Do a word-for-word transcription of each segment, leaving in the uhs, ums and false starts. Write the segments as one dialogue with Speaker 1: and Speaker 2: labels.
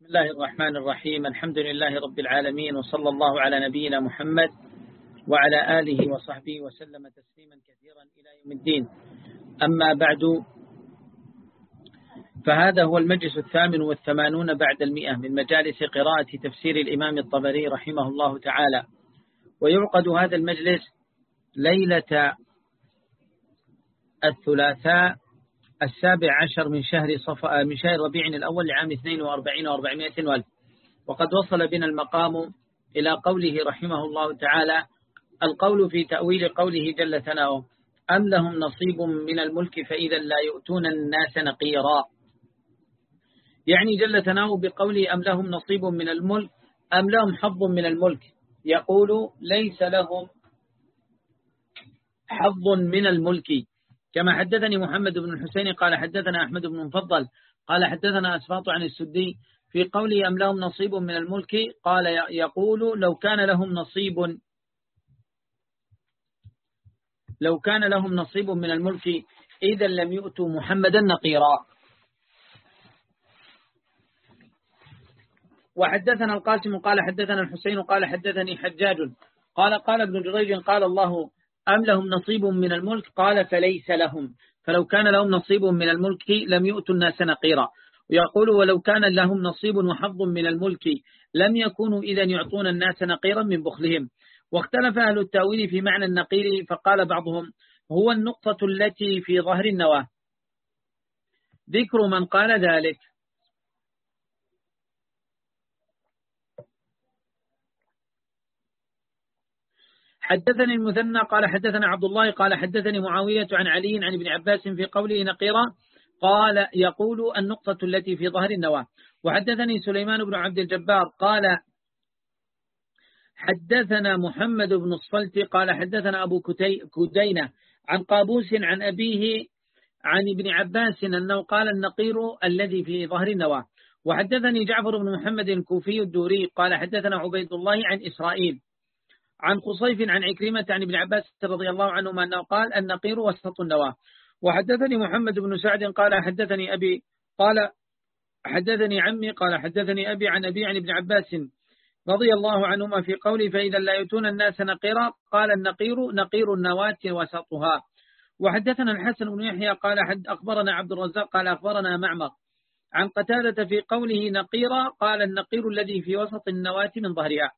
Speaker 1: بسم الله الرحمن الرحيم. الحمد لله رب العالمين، وصلى الله على نبينا محمد وعلى آله وصحبه وسلم تسليما كثيرا إلى يوم الدين. أما بعد، فهذا هو المجلس الثامن والثمانون بعد المئة من مجالس قراءة تفسير الإمام الطبري رحمه الله تعالى، ويعقد هذا المجلس ليلة الثلاثاء السابع عشر من شهر صفا من شهر ربيع الأول لعام اثنين وأربعين وأربعمائة والف. وقد وصل بنا المقام إلى قوله رحمه الله تعالى: القول في تأويل قوله جل ثناؤه: أم لهم نصيب من الملك فإذا لا يؤتون الناس نقيرا. يعني جل ثناؤه بقوله أم لهم نصيب من الملك، أم لهم حظ من الملك، يقول ليس لهم حظ من الملك. كما حدثني محمد بن الحسين قال حدثنا أحمد بن مفضل قال حدثنا أسباط عن السدي في قوله أم لهم نصيب من الملك، قال يقول لو كان لهم نصيب لو كان لهم نصيب من الملك إذا لم يؤتوا محمدا نقيرا. وحدثنا القاسم قال حدثنا الحسين قال حدثني حجاج قال قال ابن جريج قال الله أم لهم نصيب من الملك، قال فليس لهم، فلو كان لهم نصيب من الملك لم يؤتوا الناس نقيرا. ويقول ولو كان لهم نصيب وحظ من الملك لم يكونوا إذا يعطون الناس نقيرا من بخلهم. واختلف أهل التأويل في معنى النقير، فقال بعضهم هو النقطة التي في ظهر النواة. ذكر من قال ذلك: حدثني المثنى قال حدثنا عبد الله قال حدثني معاوية عن علي عن ابن عباس في قوله نقيرا، قال يقول النقطة التي في ظهر النواة. وحدثني سليمان بن عبد الجبار قال حدثنا محمد بن الصلت قال حدثنا أبو كدينة عن قابوس عن أبيه عن ابن عباس أنه قال النقير الذي في ظهر النواة. وحدثني جعفر بن محمد الكوفي الدوري قال حدثنا عبيد الله عن إسرائيل عن خصيف عن عكرمة عن ابن عباس رضي الله عنهما أنه قال النقير وسط النواة. وحدثني محمد بن سعد قال حدثني أبي قال حدثني عمي قال حدثني أبي عن أبي عن ابن عباس رضي الله عنهما في قوله فإذا لا يؤتون الناس نقيرا، قال النقير نقير النواة وسطها. وحدثنا الحسن بن يحيى قال حد أخبرنا عبد الرزاق قال أخبرنا معمر عن قتادة في قوله نقيرا، قال النقير الذي في وسط النواة من ظهرها.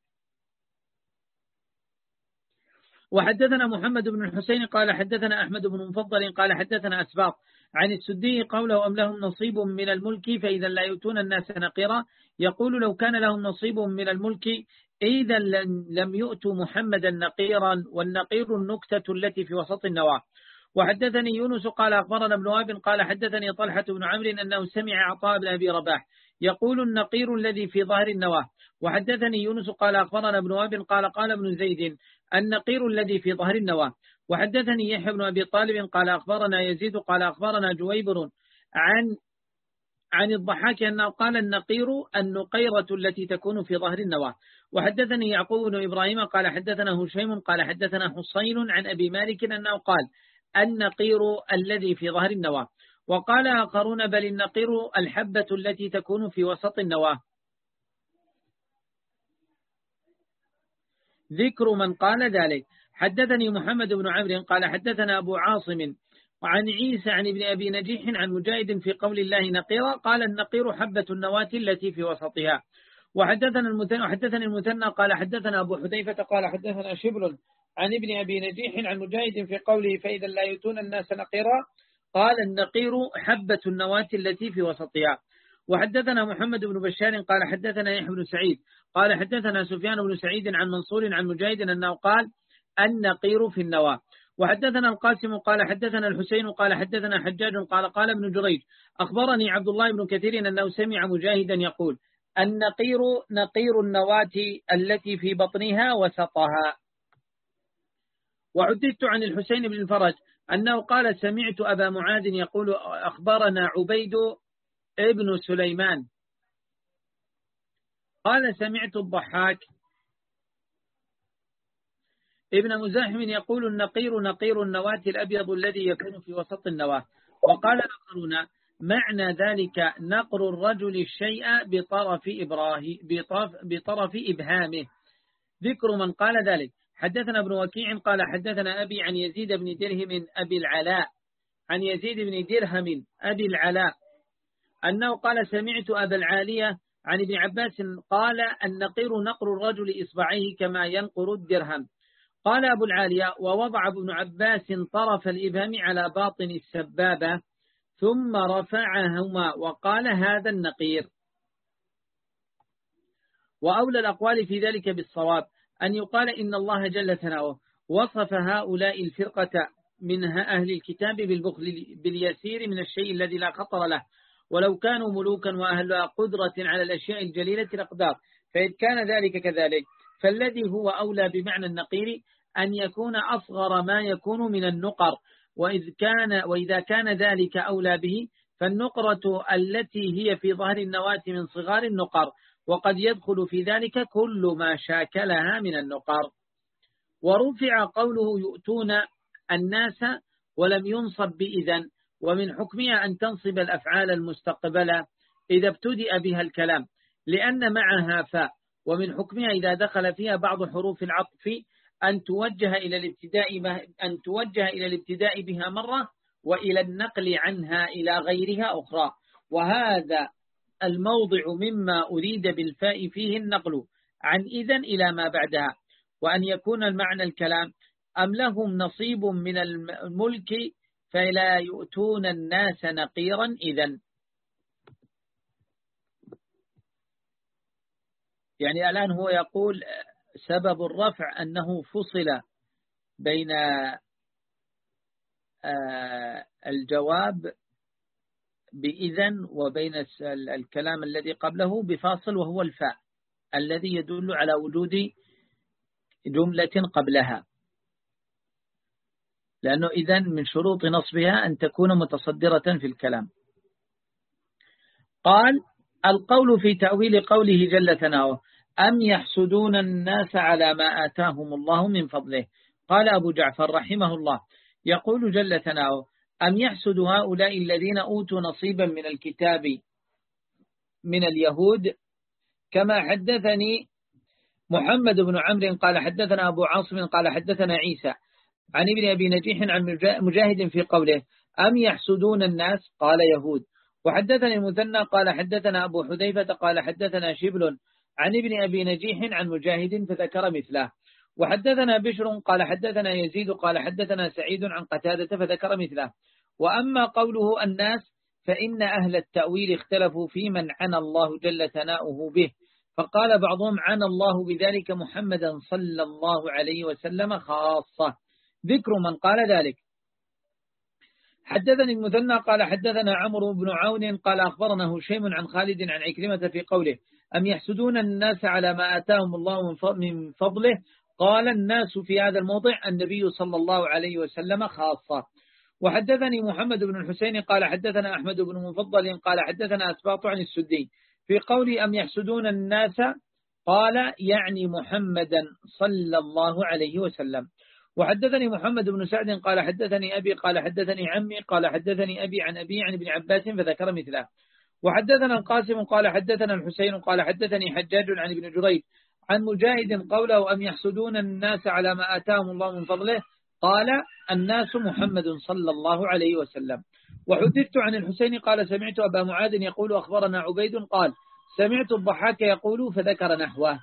Speaker 1: وحدثنا محمد بن الحسين قال حدثنا أحمد بن مفضل قال حدثنا أسباط عن السدي قوله أم لهم نصيب من الملك فإذا لا يؤتون الناس نقيرا، يقول لو كان لهم نصيب من الملك إذا لم يؤتوا محمدا نقيرا، والنقير النكتة التي في وسط النواة. وحدثني يونس قال أخبرنا ابن وهب قال حدثني طلحة بن عمرو أنه سمع عطاء بن أبي رباح يقول النقير الذي في ظهر النواة. وحدثني يونس قال أخبرنا ابن وهب قال قال ابن زيد النقير الذي في ظهر النواة. وحدثني يحيى بن أبي طالب قال أخبرنا يزيد قال أخبرنا جويبر عن عن الضحاك أنه قال النقير النقيرة التي تكون في ظهر النواة. وحدثني يعقوب بن إبراهيم قال حدثنا هشيم قال حدثنا حصين عن أبي مالك أنه قال النقير الذي في ظهر النواة. وقال آخرون بل النقير الحبة التي تكون في وسط النواة. ذكر من قال ذلك: حدثني محمد بن عمرو قال حدثنا أبو عاصم وعن عيسى عن ابن أبي نجيح عن مجاهد في قول الله نقيرا، قال النقير حبة النواة التي في وسطها. وحدثنا المثنى وحدثني المثنى قال حدثنا أبو حذيفة قال حدثنا شبل عن ابن أبي نجيح عن مجاهد في قوله فإذا لا يؤتون الناس نقيرا، قال النقير حبة النواة التي في وسطها. وحدثنا محمد بن بشار قال حدثنا يحيى بن سعيد قال حدثنا سفيان بن سعيد عن منصور عن مجاهد أنه قال النقير في النواة. وحدثنا القاسم قال حدثنا الحسين قال حدثنا حجاج قال قال ابن جريج أخبرني عبد الله بن كثير أنه سمع مجاهدا يقول النقير نقير النواة التي في بطنها وسطها. وعددت عن الحسين بن الفرج أنه قال سمعت أبا معاذ يقول أخبرنا عبيد ابن سليمان قال سمعت الضحاك ابن مزاحم يقول النقير نقير النواة الأبيض الذي يكون في وسط النواة. وقال آخرون معنى ذلك نقر الرجل الشيء بطرف إبراهيم بطرف, بطرف إبهامه. ذكر من قال ذلك. حدثنا ابن وكيع قال حدثنا أبي عن يزيد بن درهم أبي العلاء عن يزيد بن درهم أبي العلاء أنه قال سمعت أبا العالية عن ابن عباس قال النقير نقر الرجل إصبعيه كما ينقر الدرهم. قال أبو العالية ووضع ابن عباس طرف الإبهام على باطن السبابة ثم رفعهما وقال هذا النقير. وأولى الأقوال في ذلك بالصواب أن يقال إن الله جل ثناؤه وصف هؤلاء الفرقة من أهل الكتاب بالبخل باليسير من الشيء الذي لا خطر له، ولو كانوا ملوكا وأهلها قدرة على الأشياء الجليلة الأقدار، فإذ كان ذلك كذلك فالذي هو أولى بمعنى النقير أن يكون أصغر ما يكون من النقر، وإذ كان وإذا كان ذلك أولى به فالنقرة التي هي في ظهر النواة من صغار النقر، وقد يدخل في ذلك كل ما شاكلها من النقر. ورفع قوله يؤتون الناس ولم ينصب بإذن، ومن حكمها أن تنصب الأفعال المستقبلة إذا ابتدأ بها الكلام لأن معها فاء، ومن حكمها إذا دخل فيها بعض حروف العطف أن توجه إلى الابتداء أن توجه إلى الابتداء بها مرة وإلى النقل عنها إلى غيرها أخرى. وهذا الموضع مما أريد بالفاء فيه النقل عن إذن إلى ما بعدها، وأن يكون المعنى الكلام أم لهم نصيب من الملك فلا يؤتون الناس نقيرا إذن. يعني الآن هو يقول سبب الرفع أنه فصل بين الجواب بإذن وبين الكلام الذي قبله بفاصل وهو الفاء الذي يدل على وجود جملة قبلها، لأنه إذن من شروط نصبها أن تكون متصدرة في الكلام. قال القول في تأويل قوله جل ثناؤه أم يحسدون الناس على ما آتاهم الله من فضله. قال أبو جعفر رحمه الله يقول جل ثناؤه أم يحسد هؤلاء الذين أوتوا نصيبا من الكتاب من اليهود، كما حدثني محمد بن عمرو قال حدثنا أبو عاصم قال حدثنا عيسى عن ابن أبي نجيح عن مجاهد في قوله أم يحسدون الناس قال يهود. وحدثني المثنى قال حدثنا أبو حذيفة قال حدثنا شبل عن ابن أبي نجيح عن مجاهد فذكر مثله. وحدثنا بشر قال حدثنا يزيد قال حدثنا سعيد عن قتادة فذكر مثله. وأما قوله الناس فإن أهل التأويل اختلفوا في من عنى الله جل ثناؤه به، فقال بعضهم عنى الله بذلك محمدا صلى الله عليه وسلم خاصة. ذكر من قال ذلك. حدثني المثنى قال حدثنا عمرو بن عون قال أخبرنا هشيم عن خالد عن عكرمة في قوله أم يحسدون الناس على ما آتاهم الله من فضله، قال الناس في هذا الموضع النبي صلى الله عليه وسلم خاصة. وحدثني محمد بن الحسين قال حدثنا أحمد بن مفضل قال حدثنا أسباط عن السدي في قول أم يحسدون الناس قال يعني محمدا صلى الله عليه وسلم. وحدثني محمد بن سعد قال حدثني أبي قال حدثني عمي قال حدثني أبي عن أبي عن ابن عباس فذكر مثله. وحدثنا القاسم قال حدثنا الحسين قال حدثني حجاج عن ابن جريج عن مجاهد قوله أم يحسدون الناس على ما آتاهم الله من فضله، قال الناس محمد صلى الله عليه وسلم. وحدثت عن الحسين قال سمعت أبا معاذ يقول أخبرنا عبيد قال سمعت الضحاك يقول فذكر نحوه.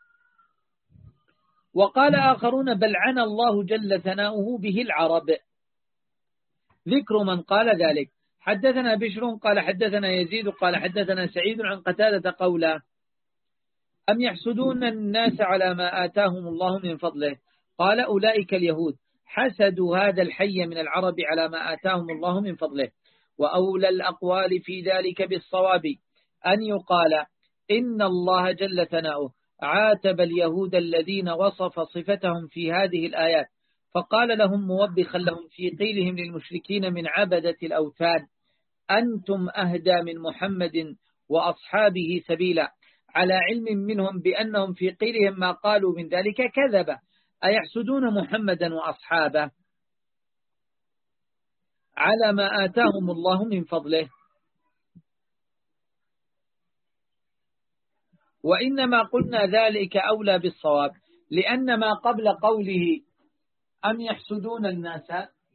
Speaker 1: وقال آخرون بل عنى الله جل ثناؤه به العرب. ذكر من قال ذلك. حدثنا بشر قال حدثنا يزيد قال حدثنا سعيد عن قتادة قولا أم يحسدون الناس على ما آتاهم الله من فضله، قال أولئك اليهود حسدوا هذا الحي من العرب على ما آتاهم الله من فضله. وأولى الأقوال في ذلك بالصواب أن يقال إن الله جل ثناؤه عاتب اليهود الذين وصف صفتهم في هذه الآيات، فقال لهم موبخا لهم في قيلهم للمشركين من عبدة الأوثان أنتم أهدى من محمد وأصحابه سبيلا، على علم منهم بأنهم في قيلهم ما قالوا من ذلك كذب، أيحسدون محمدا وأصحابه على ما آتاهم الله من فضله. وإنما قلنا ذلك أولى بالصواب، لأن ما قبل قوله أم يحسدون الناس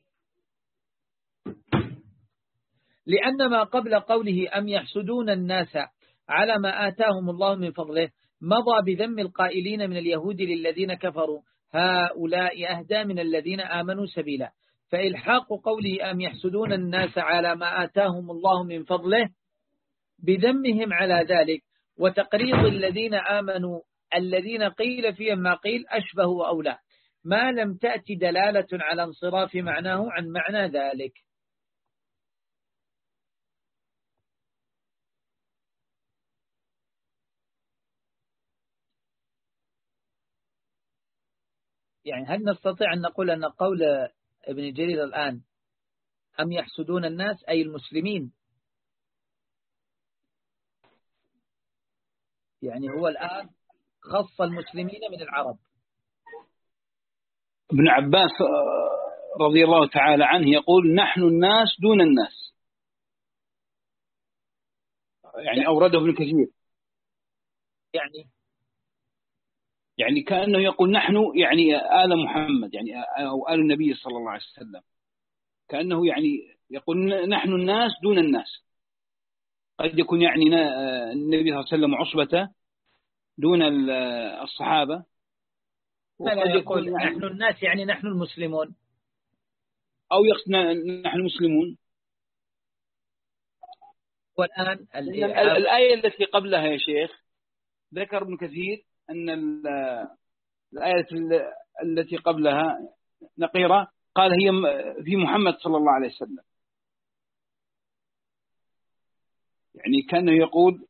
Speaker 1: لأن ما قبل قوله أم يحسدون الناس على ما آتاهم الله من فضله مضى بذم القائلين من اليهود للذين كفروا هؤلاء أهدى من الذين آمنوا سبيلا. فإلحاق قوله أم يحسدون الناس على ما آتاهم الله من فضله بذمهم على ذلك وتقريض الذين آمنوا الذين قيل فيهم ما قيل أشبه وأولى، ما لم تأتي دلالة على انصراف معناه عن معنى ذلك. يعني هل نستطيع أن نقول أن قول ابن جرير الآن أم يحسدون الناس أي المسلمين، يعني هو الآن خص المسلمين من العرب.
Speaker 2: ابن عباس رضي الله تعالى عنه يقول نحن الناس دون الناس، يعني أورده ابن كثير،
Speaker 1: يعني
Speaker 2: يعني كأنه يقول نحن يعني آل محمد، يعني أو آل النبي صلى الله عليه وسلم، كأنه يعني يقول نحن الناس دون الناس. قد يكون يعني النبي صلى الله عليه وسلم عصبته دون الصحابة،
Speaker 1: وقد يقول يعني نحن الناس يعني نحن المسلمون،
Speaker 2: أو يقصد نحن المسلمون.
Speaker 1: والآن
Speaker 2: الآية التي قبلها يا شيخ ذكر ابن كثير أن الآية التي قبلها نقيرة، قال هي في محمد صلى الله عليه وسلم، يعني كان يقول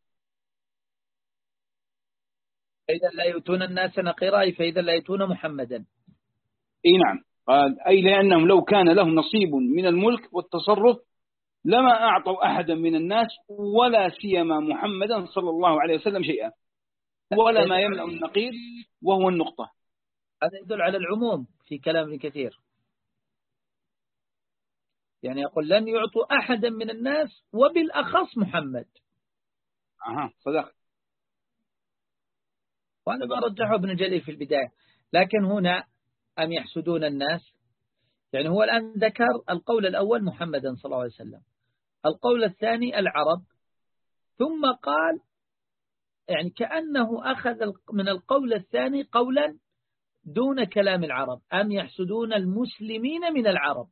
Speaker 1: فإذا لا يؤتون الناس نقيرا فإذا لا يؤتون محمدا.
Speaker 2: اي نعم، قال أي لأنهم لو كان لهم نصيب من الملك والتصرف لما أعطوا أحدا من الناس ولا سيما محمدا صلى الله عليه وسلم شيئا ولا ما يملأ النقير وهو النقطة.
Speaker 1: هذا يدل على العموم في كلام ابن كثير، يعني يقول لن يعطوا أحدا من الناس وبالأخص محمد.
Speaker 2: أها صدق،
Speaker 1: وهذا ما رجحه ابن جرير في البداية. لكن هنا أم يحسدون الناس، يعني هو الآن ذكر القول الأول محمدا صلى الله عليه وسلم، القول الثاني العرب، ثم قال يعني كأنه أخذ من القول الثاني قولا دون كلام العرب، أم يحسدون المسلمين من العرب،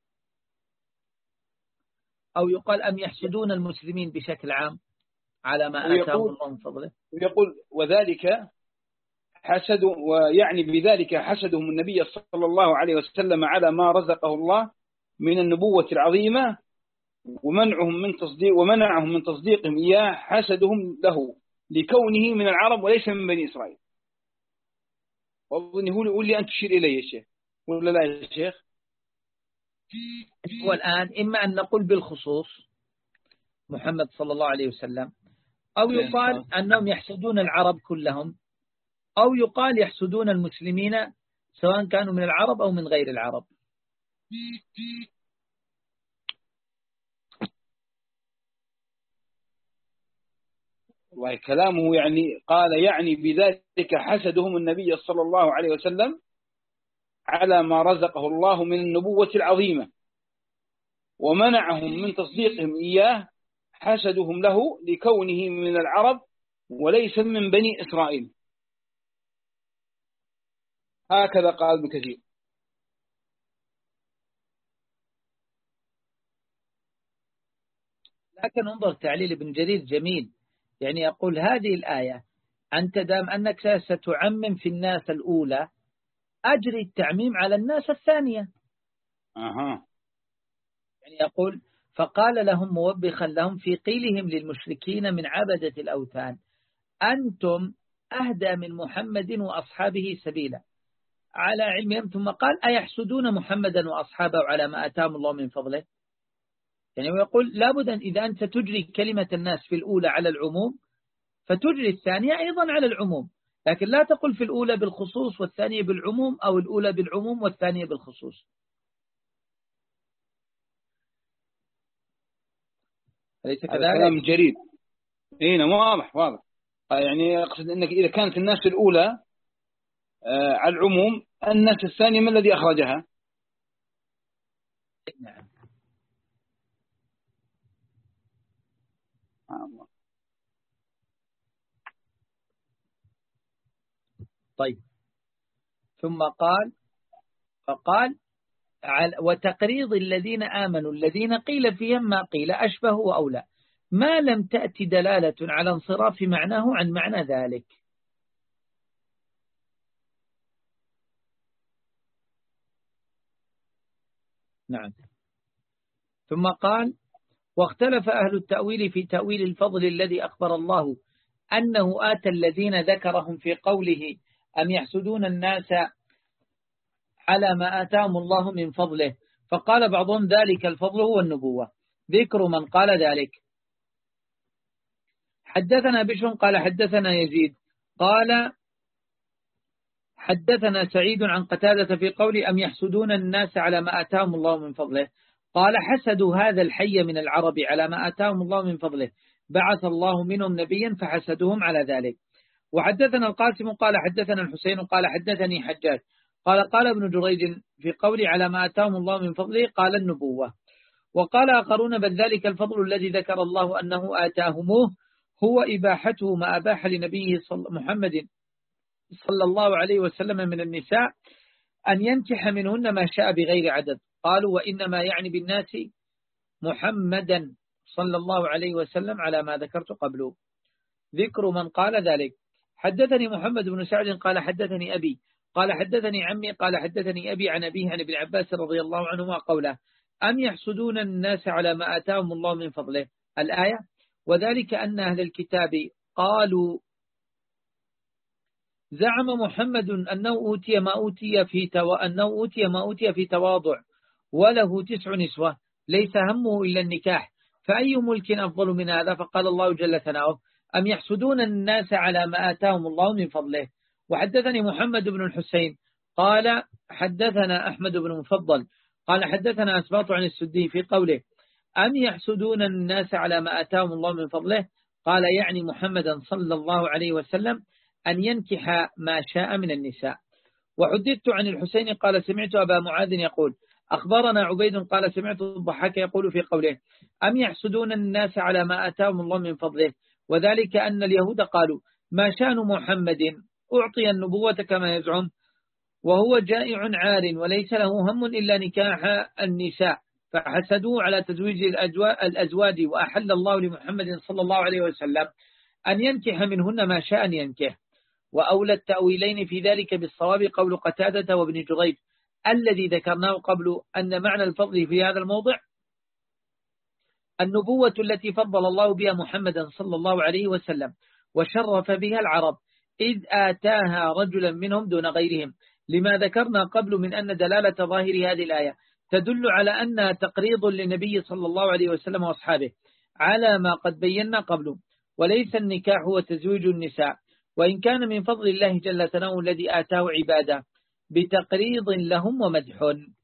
Speaker 1: أو يقال أم يحسدون المسلمين بشكل عام على ما آتاهم الله من فضله.
Speaker 2: ويقول وذلك حسد، ويعني بذلك حسدهم النبي صلى الله عليه وسلم على ما رزقه الله من النبوة العظيمة ومنعهم من تصديق ومنعهم من تصديقهم إياه، حسدهم له لكونه من العرب وليس من بني إسرائيل. وأظن هو يقول لي أن تشير إليه يا شيخ ولا لا يا شيخ؟
Speaker 1: والآن إما أن نقول بالخصوص محمد صلى الله عليه وسلم، أو يقال أنهم يحسدون العرب كلهم، أو يقال يحسدون المسلمين سواء كانوا من العرب أو من غير العرب.
Speaker 2: والله كلامه يعني قال يعني بذلك حسدهم النبي صلى الله عليه وسلم على ما رزقه الله من النبوة العظيمة ومنعهم من تصديقهم إياه، حسدهم له لكونه من العرب وليس من بني إسرائيل. هكذا قال ابن كثير.
Speaker 1: لكن انظر تعليل ابن جرير جميل، يعني يقول هذه الآية أنت دام أنك ستعمم في الناس الأولى أجري التعميم على الناس الثانية.
Speaker 2: أها.
Speaker 1: يعني يقول فقال لهم موبخا لهم في قيلهم للمشركين من عبدة الأوثان أنتم أهدى من محمد وأصحابه سبيلا على علمهم، ثم قال أيحسدون محمدا وأصحابه على ما أتاهم الله من فضله. يعني يقول لابد أن إذا أنت تجري كلمة الناس في الأولى على العموم فتجري الثانية أيضا على العموم، لكن لا تقل في الأولى بالخصوص والثانية بالعموم أو الأولى بالعموم والثانية بالخصوص. أليس كذلك؟
Speaker 2: كلام جريد. هنا واضح واضح. يعني أقصد أنك إذا كانت الناس الأولى على العموم، الناس الثانية ما الذي أخرجها؟
Speaker 1: نعم. طيب، ثم قال فقال وتقريض الذين آمنوا الذين قيل فيهم ما قيل أشبه وأولى ما لم تأتي دلالة على انصراف معناه عن معنى ذلك. نعم. ثم قال واختلف أهل التأويل في تأويل الفضل الذي أخبر الله أنه آتى الذين ذكرهم في قوله أم يحسدون الناس على ما آتاهم الله من فضله، فقال بعضهم ذلك الفضل هو النبوة. ذكر من قال ذلك. حدثنا بشر قال حدثنا يزيد قال حدثنا سعيد عن قتادة في قول أم يحسدون الناس على ما آتاهم الله من فضله، قال حسدوا هذا الحي من العرب على ما آتاهم الله من فضله، بعث الله منهم نبيا فحسدوهم على ذلك. وحدثنا القاسم قال حدثنا الحسين قال حدثني حجاج قال قال ابن جريج في قول على ما آتاهم الله من فضله قال النبوة. وقال آخرون بل ذلك الفضل الذي ذكر الله أنه آتاهموه هو إباحته ما أباح لنبيه محمد صلى الله عليه وسلم من النساء أن ينكح منهن ما شاء بغير عدد. قالوا وإنما يعني بالناس محمدا صلى الله عليه وسلم على ما ذكرت قبله. ذكر من قال ذلك. حدثني محمد بن سعد قال حدثني أبي قال حدثني عمي قال حدثني أبي عن أبيه عن ابن عباس رضي الله عنهما قوله أم يحسدون الناس على ما آتاهم الله من فضله الآية. وذلك أن أهل الكتاب قالوا زعم محمد أنه أوتي ما أوتي في تو... أنه أوتي ما أوتي في تواضع وله تسع نسوة ليس همه إلا النكاح، فأي ملك أفضل من هذا؟ فقال الله جل ثناؤه أم يحسدون الناس على ما آتاهم الله من فضله. وحدثني محمد بن الحسين قال حدثنا أحمد بن مفضل قال حدثنا أسباط عن السدي في قوله أم يحسدون الناس على ما آتاهم الله من فضله، قال يعني محمدا صلى الله عليه وسلم أن ينكح ما شاء من النساء. وحدثت عن الحسين قال سمعت أبا معاذ يقول أخبرنا عبيد قال سمعت الضحاك يقول في قوله أم يحسدون الناس على ما آتاهم الله من فضله، وذلك أن اليهود قالوا ما شأن محمد أعطي النبوة كما يزعم وهو جائع عار وليس له هم إلا نكاح النساء، فحسدوا على تزويج الأزواج، وأحل الله لمحمد صلى الله عليه وسلم أن ينكح منهن ما شاء أن ينكح. وأولى التأويلين في ذلك بالصواب قول قتادة وابن جريج الذي ذكرناه قبل أن معنى الفضل في هذا الموضع النبوة التي فضل الله بها محمدا صلى الله عليه وسلم وشرف بها العرب إذ آتاها رجلا منهم دون غيرهم، لما ذكرنا قبل من أن دلالة ظاهر هذه الآية تدل على أنها تقريض للنبي صلى الله عليه وسلم وأصحابه على ما قد بينا قبل، وليس النكاح هو تزويج النساء، وإن كان من فضل الله جل ثناؤه الذي آتاه عباده بتقريض لهم ومدح.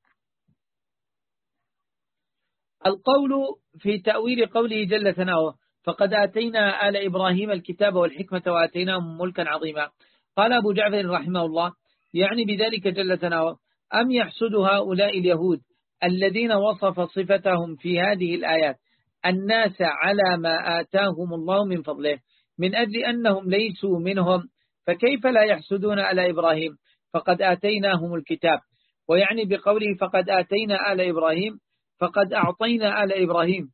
Speaker 1: القول في تأويل قوله جل ثناؤه فقد آتينا آل إبراهيم الكتاب والحكمة وآتيناهم ملكا عظيما. قال أبو جعفر رحمه الله يعني بذلك جل ثناؤه أم يحسد هؤلاء اليهود الذين وصف صفتهم في هذه الآيات الناس على ما آتاهم الله من فضله من أجل أنهم ليسوا منهم، فكيف لا يحسدون على إبراهيم فقد آتيناهم الكتاب. ويعني بقوله فقد آتينا آل إبراهيم فقد أعطينا آل إبراهيم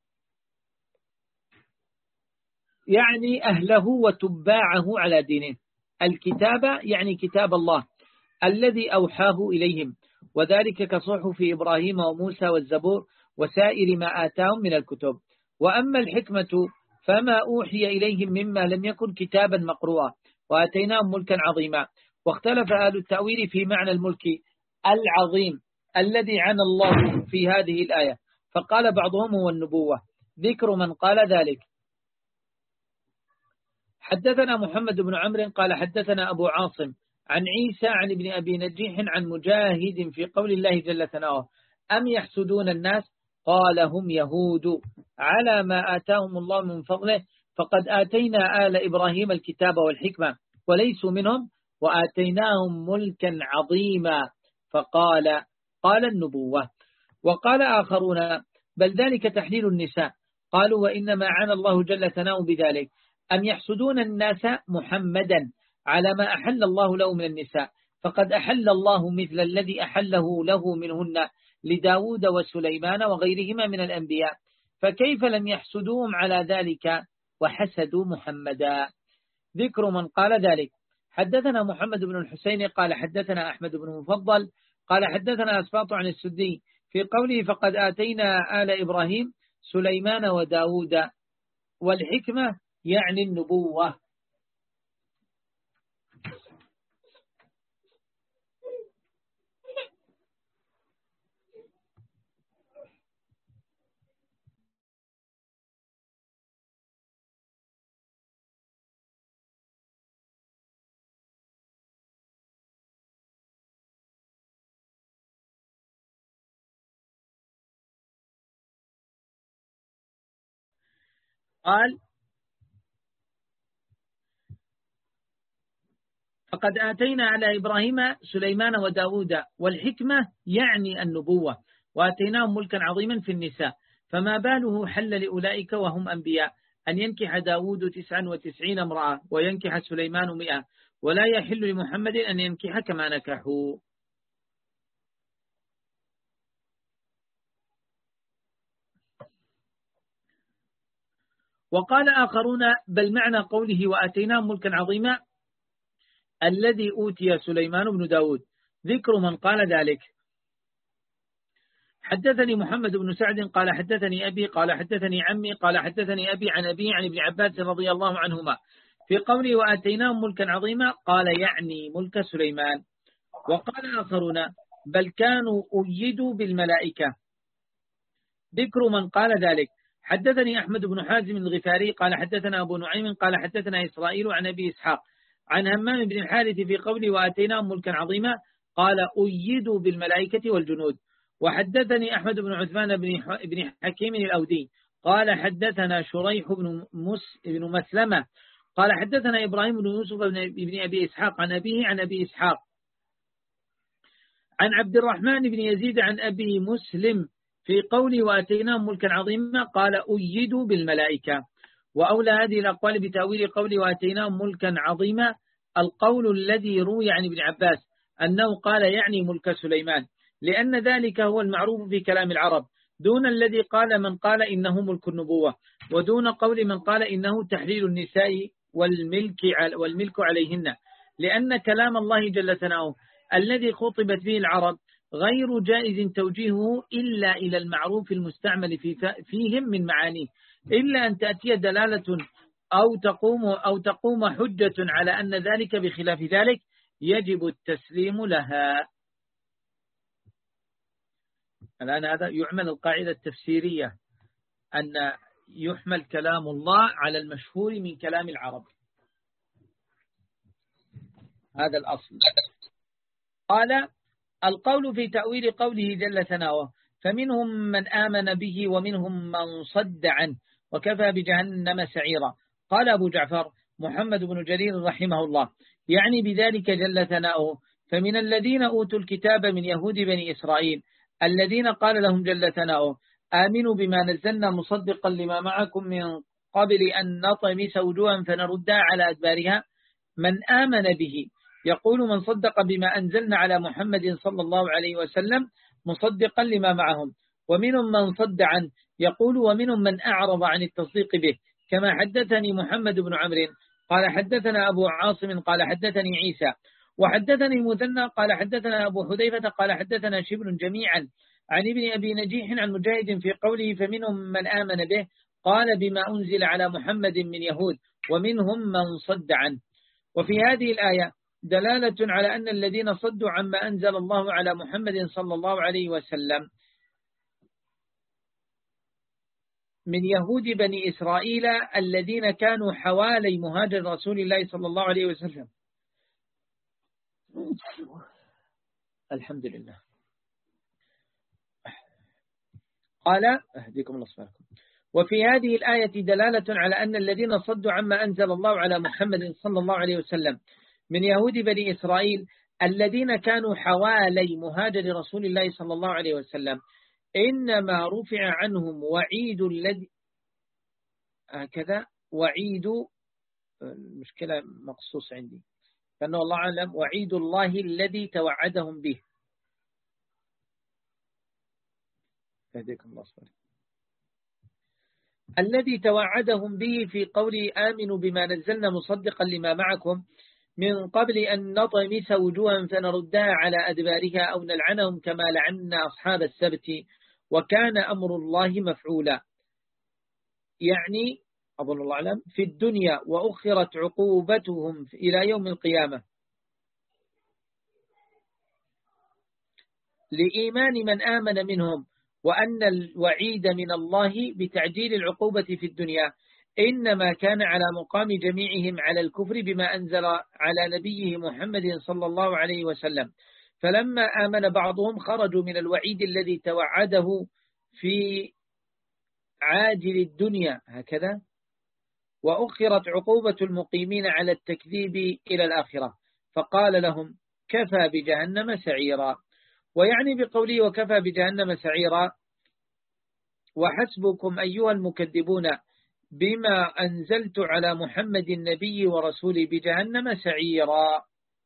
Speaker 1: يعني أهله وتباعه على دينه. الكتاب يعني كتاب الله الذي أوحاه إليهم، وذلك كصحف إبراهيم وموسى والزبور وسائر ما آتاهم من الكتب. وأما الحكمة فما أوحي إليهم مما لم يكن كتابا مقروءا، وآتيناهم ملكا عظيما. واختلف أهل التأويل في معنى الملك العظيم الذي عنى الله في هذه الآية، فقال بعضهم هو النبوة. ذكر من قال ذلك. حدثنا محمد بن عمرو قال حدثنا أبو عاصم عن عيسى عن ابن أبي نجيح عن مجاهد في قول الله جل ثناؤه أم يحسدون الناس قال هم يهود على ما آتاهم الله من فضله فقد آتينا آل إبراهيم الكتاب والحكمة وليسوا منهم وآتيناهم ملكا عظيما فقال قال النبوة. وقال آخرون بل ذلك تحليل النساء. قالوا وإنما عانى الله جل ثناؤه بذلك أم يحسدون الناس محمدا على ما أحل الله له من النساء فقد أحل الله مثل الذي أحله له منهن لداود وسليمان وغيرهما من الأنبياء فكيف لم يحسدوهم على ذلك وحسدوا محمدا. ذكر من قال ذلك. حدثنا محمد بن الحسين قال حدثنا أحمد بن مفضل قال حدثنا أسباط عن السدي في قوله فقد آتينا آل إبراهيم سليمان وداود والحكمة يعني النبوة. قال فقد آتينا على إبراهيم سليمان وداود والحكمة يعني النبوة وآتيناهم ملكا عظيما في النساء فما باله حل لأولئك وهم أنبياء أن ينكح داود تسعا وتسعين امرأة وينكح سليمان مئة ولا يحل لمحمد أن ينكح كما نكحوا. وقال آخرون بل معنى قوله وآتيناهم ملكا عظيما الذي أوتي سليمان بن داود. ذكر من قال ذلك. حدثني محمد بن سعد قال حدثني أبي قال حدثني عمي قال حدثني أبي عن أبي عن ابن عباس رضي الله عنهما في قوله وآتيناهم ملكا عظيما قال يعني ملك سليمان. وقال آخرون بل كانوا أيدوا بالملائكة. ذكر من قال ذلك. حدثني أحمد بن حازم الغفاري قال حدثنا أبو نعيم قال حدثنا إسرائيل عن أبي إسحاق عن همام بن الحارث في قوله وآتيناهم ملكا عظيما قال أيدوا بالملائكة والجنود. وحدثني أحمد بن عثمان بن حكيم الأودي قال حدثنا شريح بن, مس بن مسلمة قال حدثنا إبراهيم بن يوسف بن أبي إسحاق عن أبيه عن أبي إسحاق عن عبد الرحمن بن يزيد عن أبي مسلم في قوله وآتيناهم ملكا عظيما قال أيدوا بالملائكة. وأولى هذه الأقوال بتأويل قوله وآتيناهم ملكا عظيما القول الذي روي عن ابن عباس أنه قال يعني ملك سليمان لأن ذلك هو المعروف في كلام العرب دون الذي قال من قال إنه ملك النبوة ودون قول من قال إنه تحليل النساء والملك, والملك عليهن لأن كلام الله جل ثناؤه الذي خطبت به العرب غير جائز توجيهه إلا إلى المعروف المستعمل في فيهم من معانيه إلا أن تأتي دلالة أو تقوم, أو تقوم حجة على أن ذلك بخلاف ذلك يجب التسليم لها. الآن هذا يعمل القاعدة التفسيرية أن يحمل كلام الله على المشهور من كلام العرب. هذا الأصل. قال القول في تأويل قوله جل ثناؤه فمنهم من آمن به ومنهم من صد عنه وكفى بجهنم سعيرا. قال أبو جعفر محمد بن جرير رحمه الله يعني بذلك جل ثناؤه فمن الذين أوتوا الكتاب من يهود بني إسرائيل الذين قال لهم جل ثناؤه آمنوا بما نزلنا مصدقا لما معكم من قبل أن نطمس وجوها فنردها على أدبارها من آمن به يقول من صدق بما أنزلنا على محمد صلى الله عليه وسلم مصدقا لما معهم ومنهم من صد عنه يقول ومنهم من أعرض عن التصديق به كما حدثني محمد بن عمرو قال حدثنا أبو عاصم قال حدثني عيسى وحدثني المثنى قال حدثنا أبو حذيفة قال حدثنا شبل جميعا عن ابن أبي نجيح عن مجاهد في قوله فمنهم من آمن به قال بما أنزل على محمد من يهود ومنهم من صد عنه. وفي هذه الآية دلالة على أن الذين صدوا عما أنزل الله على محمد صلى الله عليه وسلم من يهود بني إسرائيل الذين كانوا حوالي مهاجر رسول الله صلى الله عليه وسلم. الحمد لله. قال أهديكم الله سبحانه وفي هذه الآية دلالة على أن الذين صدوا عما أنزل الله على محمد صلى الله عليه وسلم من يهود بني إسرائيل الذين كانوا حوالي مهاجر رسول الله صلى الله عليه وسلم إنما رفع عنهم وعيد الذي هكذا وعيد المشكلة مقصوص عندي فأنه الله أعلم وعيد الله الذي توعدهم به يهديكم الله صلى الذي توعدهم به في قوله آمنوا بما نزلنا مصدقا لما معكم من قبل أن نطمس وجوها فنردها على أدبارها أو نلعنهم كما لعنا أصحاب السبت وكان أمر الله مفعولا. يعني أظن الله أعلم في الدنيا وأخرت عقوبتهم إلى يوم القيامة لإيمان من آمن منهم، وأن الوعيد من الله بتعجيل العقوبة في الدنيا إنما كان على مقام جميعهم على الكفر بما أنزل على نبيه محمد صلى الله عليه وسلم، فلما آمن بعضهم خرجوا من الوعيد الذي توعده في عاجل الدنيا هكذا، وأخرت عقوبة المقيمين على التكذيب إلى الآخرة، فقال لهم كفى بجهنم سعيرا. ويعني بقوله وكفى بجهنم سعيرا وحسبكم أيها المكذبون بما أنزلت على محمد النبي ورسوله بجهنم سعيرا،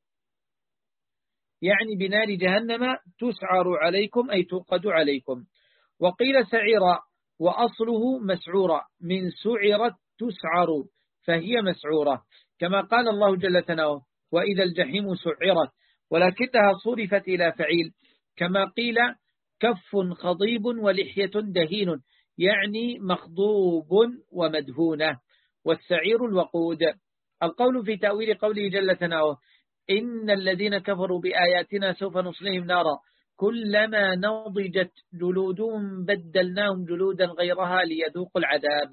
Speaker 1: يعني بنار جهنم تسعر عليكم أي توقد عليكم. وقيل سعيرا وأصله مسعورة من سعرت تسعر فهي مسعورة، كما قال الله جل ثناؤه وإذا الجحيم سعرت، ولكنها صرفت إلى فعيل كما قيل كف خضيب ولحية دهين، يعني مخضوب ومدهونة، والسعير الوقود. القول في تأويل قوله جل ثناؤه إن الذين كفروا بآياتنا سوف نصلهم نارا كلما نضجت جلودهم بدلناهم جلودا غيرها ليذوقوا العذاب.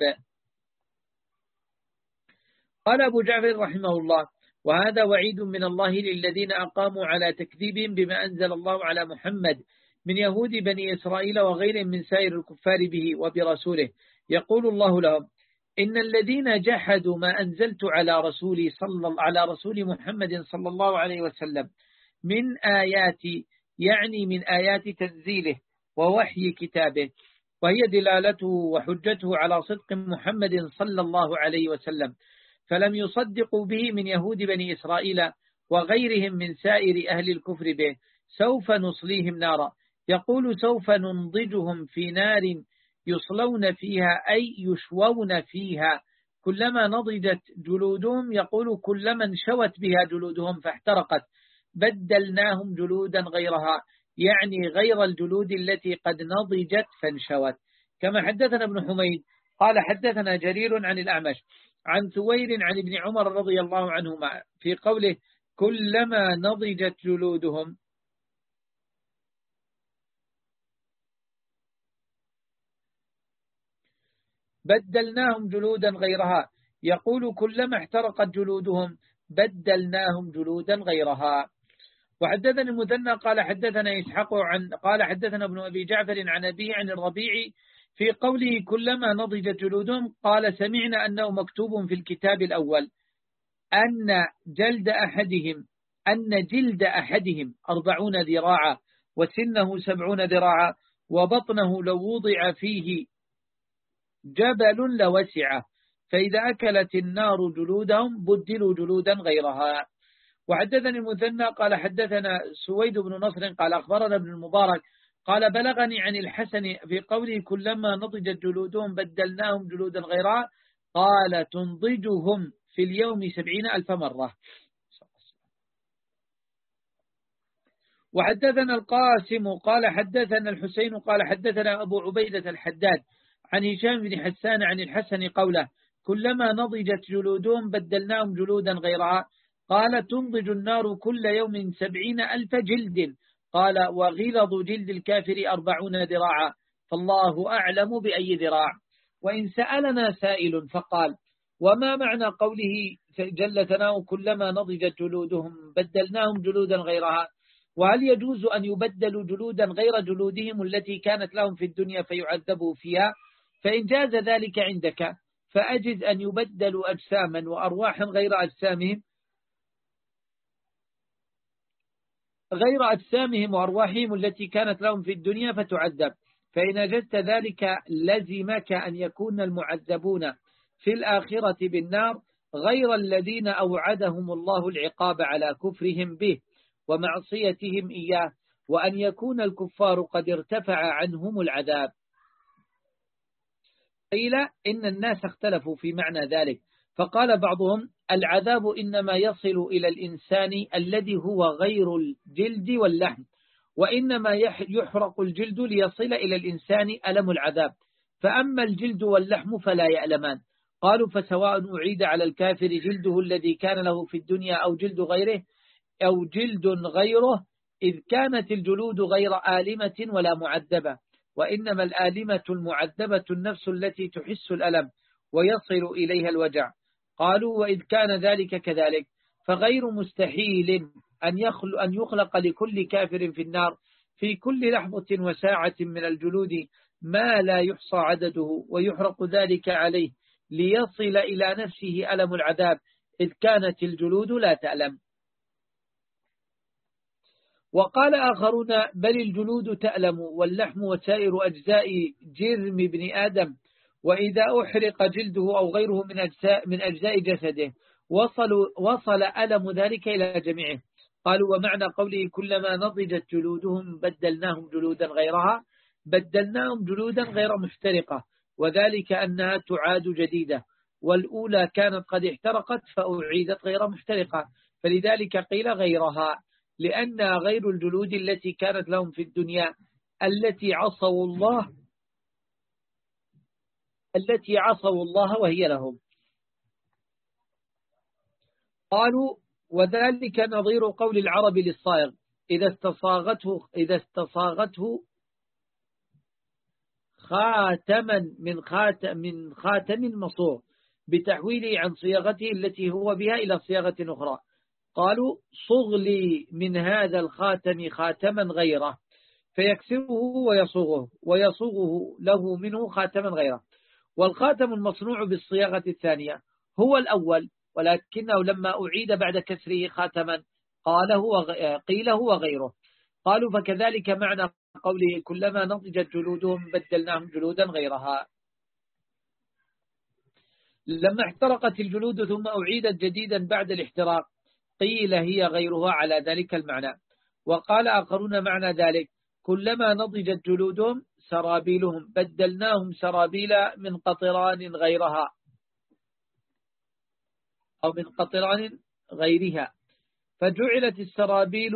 Speaker 1: قال أبو جعفر رحمه الله وهذا وعيد من الله للذين أقاموا على تكذيبهم بما أنزل الله على محمد من يهود بني إسرائيل وغيرهم من سائر الكفار به وبرسوله. يقول الله لهم إن الذين جحدوا ما أنزلت على رسولي صلى على رسول محمد صلى الله عليه وسلم من آيات، يعني من آيات تنزيله ووحي كتابه، وهي دلالته وحجته على صدق محمد صلى الله عليه وسلم، فلم يصدقوا به من يهود بني إسرائيل وغيرهم من سائر أهل الكفر به سوف نصليهم نارا. يقول سوف ننضجهم في نار يصلون فيها أي يشوون فيها، كلما نضجت جلودهم يقول كلما انشوت بها جلودهم فاحترقت بدلناهم جلودا غيرها، يعني غير الجلود التي قد نضجت فانشوت. كما حدثنا ابن حميد قال حدثنا جرير عن الأعمش عن ثوير عن ابن عمر رضي الله عنهما في قوله كلما نضجت جلودهم بدلناهم جلودا غيرها، يقول كلما احترقت جلودهم بدلناهم جلودا غيرها. وحدثنا المثنى قال حدثنا إسحاق عن قال حدثنا ابن أبي جعفر عن أبيه عن الربيع في قوله كلما نضجت جلودهم قال سمعنا أنه مكتوب في الكتاب الأول أن جلد أحدهم أن جلد أحدهم أربعون ذراعا وسنه سبعون ذراعا وبطنه لو وضع فيه جبل لوسعه، فإذا أكلت النار جلودهم بدلوا جلودا غيرها. وحدثني المثنى قال حدثنا سويد بن نصر قال أخبرنا ابن المبارك قال بلغني عن الحسن في قوله كلما نضجت جلودهم بدلناهم جلودا غيرها قال تنضجهم في اليوم سبعين ألف مرة. وحدثنا القاسم قال حدثنا الحسين قال حدثنا أبو عبيدة الحداد عن هشام بن حسان عن الحسن قوله كلما نضجت جلودهم بدلناهم جلودا غيرها قال تنضج النار كل يوم سبعين ألف جلد، قال وغلظ جلد الكافر أربعون ذراعا، فالله أعلم بأي ذراع. وإن سألنا سائل فقال وما معنى قوله جل ثناؤه كلما نضجت جلودهم بدلناهم جلودا غيرها، وهل يجوز أن يبدلوا جلودا غير جلودهم التي كانت لهم في الدنيا فيعذبوا فيها؟ فإن جاز ذلك عندك فأجز أن يبدلوا أجساما وأرواحا غير أجسامهم غير أجسامهم وأرواحهم التي كانت لهم في الدنيا فتعذب. فإن أجزت ذلك لزمك أن يكون المعذبون في الآخرة بالنار غير الذين أوعدهم الله العقاب على كفرهم به ومعصيتهم إياه، وأن يكون الكفار قد ارتفع عنهم العذاب. قيل إن الناس اختلفوا في معنى ذلك، فقال بعضهم العذاب إنما يصل إلى الإنسان الذي هو غير الجلد واللحم، وإنما يحرق الجلد ليصل إلى الإنسان ألم العذاب، فأما الجلد واللحم فلا يألمان. قالوا فسواء أعيد على الكافر جلده الذي كان له في الدنيا أو جلد غيره أو جلد غيره، إذ كانت الجلود غير آلمة ولا معذبة، وإنما الآلمة المعذبة النفس التي تحس الألم ويصل إليها الوجع. قالوا وإذ كان ذلك كذلك فغير مستحيل أن يخلق, أن يخلق لكل كافر في النار في كل لحظة وساعة من الجلود ما لا يحصى عدده، ويحرق ذلك عليه ليصل إلى نفسه ألم العذاب، إذ كانت الجلود لا تألم. وقال آخرون بل الجلود تألم واللحم وسائر أجزاء جرم ابن آدم، وإذا أحرق جلده أو غيره من أجزاء, من أجزاء جسده وصل, وصل ألم ذلك إلى جميعه. قالوا ومعنى قوله كلما نضجت جلودهم بدلناهم جلودا غيرها، بدلناهم جلودا غير محترقة، وذلك أنها تعاد جديدة، والأولى كانت قد احترقت فأعيدت غير محترقة، فلذلك قيل غيرها، لأن غير الجلود التي كانت لهم في الدنيا التي عصوا الله التي عصوا الله وهي لهم. قالوا وذلك نظير قول العرب للصائغ إذا استصاغته إذا استصاغته خاتما من خاتم من خاتم مصوغ بتحويله عن صياغته التي هو بها إلى صياغة أخرى. قالوا صغ لي من هذا الخاتم خاتما غيره، فيكسره ويصوغه ويصوغه له منه خاتما غيره. والخاتم المصنوع بالصياغة الثانية هو الأول، ولكنه لما أعيد بعد كسره خاتما قال هو قيل هو غيره. قالوا فكذلك معنى قوله كلما نضجت جلودهم بدلناهم جلودا غيرها. لما احترقت الجلود ثم أعيدت جديدا بعد الاحتراق قيل هي غيرها على ذلك المعنى. وقال آخرون معنى ذلك كلما نضجت جلودهم سرابيلهم بدلناهم سرابيل من قطران غيرها أو من قطران غيرها، فجعلت السرابيل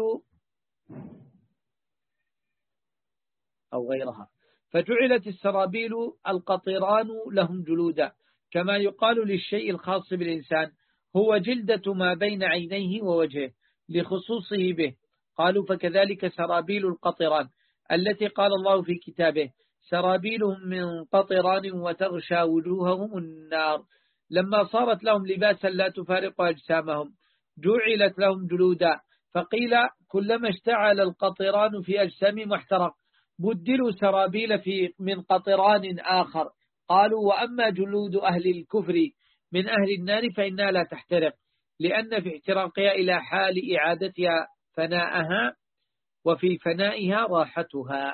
Speaker 1: أو غيرها فجعلت السرابيل القطران لهم جلودا، كما يقال للشيء الخاص بالإنسان هو جلدة ما بين عينيه ووجهه لخصوصه به. قالوا فكذلك سرابيل القطران التي قال الله في كتابه سرابيلهم من قطران وتغشى وجوههم النار، لما صارت لهم لباسا لا تفارق أجسامهم جعلت لهم جلودا. فقيل كلما اشتعل القطران في أجسامهم واحترق بدلوا سرابيل في من قطران آخر. قالوا وأما جلود أهل الكفر من أهل النار فإنها لا تحترق، لأن في احتراقها إلى حال إعادتها فناءها، وفي فنائها راحتها.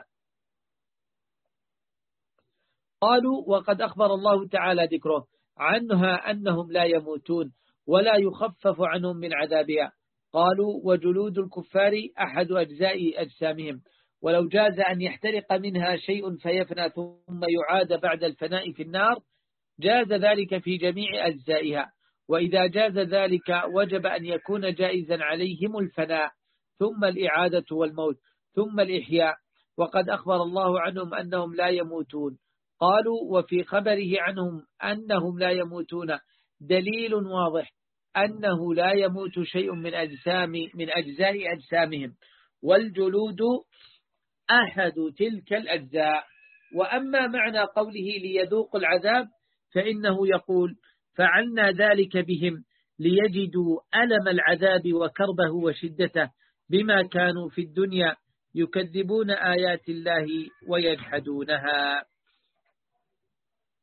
Speaker 1: قالوا وقد أخبر الله تعالى ذكره عنها أنهم لا يموتون ولا يخفف عنهم من عذابها. قالوا وجلود الكفار أحد أجزاء أجسامهم، ولو جاز أن يحترق منها شيء فيفنى ثم يعاد بعد الفناء في النار جاز ذلك في جميع أجزائها، وإذا جاز ذلك وجب أن يكون جائزا عليهم الفناء ثم الإعادة والموت ثم الإحياء، وقد أخبر الله عنهم أنهم لا يموتون. قالوا وفي خبره عنهم أنهم لا يموتون دليل واضح أنه لا يموت شيء من أجسام من أجزاء أجسامهم، والجلود أحد تلك الأجزاء. وأما معنى قوله ليذوقوا العذاب فإنه يقول فعلنا ذلك بهم ليجدوا ألم العذاب وكربه وشدته بما كانوا في الدنيا يكذبون آيات الله ويجحدونها.